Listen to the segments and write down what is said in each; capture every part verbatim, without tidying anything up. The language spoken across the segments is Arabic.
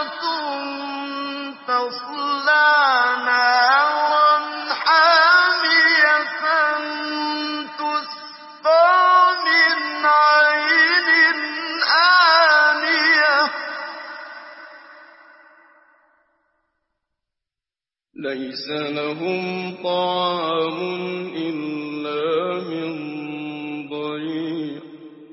تَصْلَىٰ نَارًا حَامِيَةً تُسْقَىٰ مِنْ عَيْنٍ آنِيَةٍ لَّيْسَ لَهُمْ طَعَامٌ إِلَّا مِن ضَرِيعٍ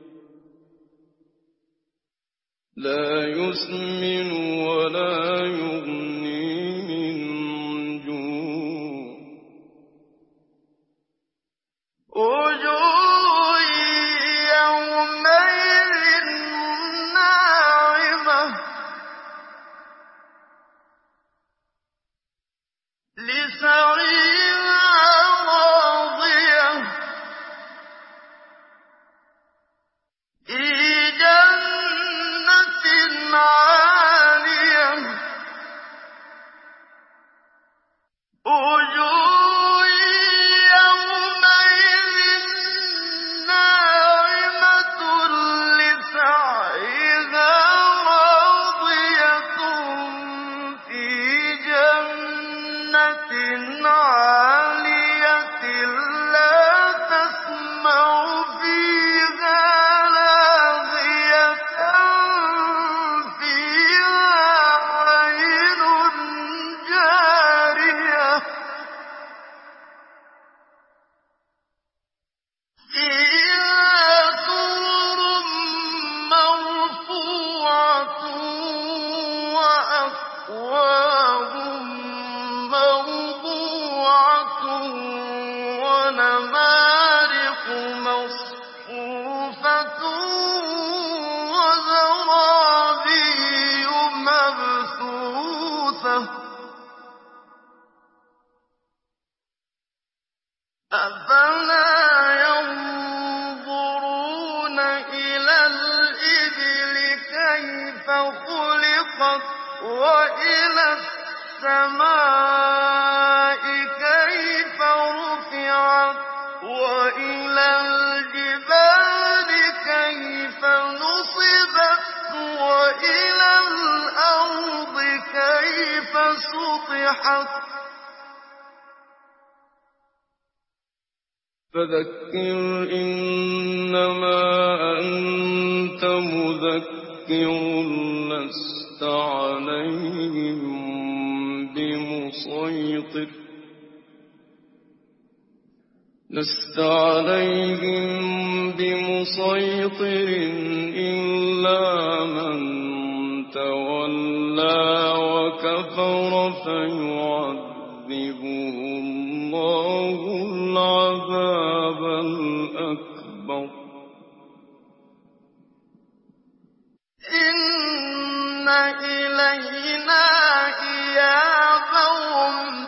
لَّا يُسْمِنُ وَلَا يُغْنِي مِن جُوعٍ وُجُوهٌ يَوْمَئِذٍ نَّاعِمَةٌ لِّسَعْيِهَا رَاضِيَةٌ فِي جَنَّةٍ عَالِيَةٍ وُجُوهٌ يَوْمَئِذٍ نَّاعِمَةٌ لِّسَعْيِهَا رَاضِيَةٌ فِي جَنَّةٍ عَالِيَةٍ لَّا تَسْمَعُ فِيهَا لَاغِيَةً فِيهَا عَيْنٌ جَارِيَةٌ فِيهَا سُرُرٌ مَّرْفُوعَةٌ وَأَكْوَابٌ مَّوْضُوعَةٌ وَنَمَارِقُ مَصْفُوفَةٌ وَزَرَابِيُّ مَبْثُوثَةٌ أَفَلَا يَنظُرُونَ إِلَى الْإِبِلِ كَيْفَ خُلِقَتْ وَإِلَى السَّمَاءِ كَيْفَ رُفِعَتْ وَإِلَى الْجِبَالِ كَيْفَ نُصِبَتْ وَإِلَى الْأَرْضِ كَيْفَ سُطِحَتْ فَذَكِّرْ إِنَّمَا أَنتَ مُذَكِّرٌ لَّسْتَ عَلَيْهِم بِمُصَيْطِرٍ لَّسْتَ عَلَيْهِم بِمُصَيْطِرٍ إِلَّا مَن تَوَلَّىٰ وَكَفَرَ فَيُعَذِّبُهُ اللَّهُ الْعَذَابَ الْأَكْبَرَ إِنَّ إِلَيْنَا إِيَابَهُمْ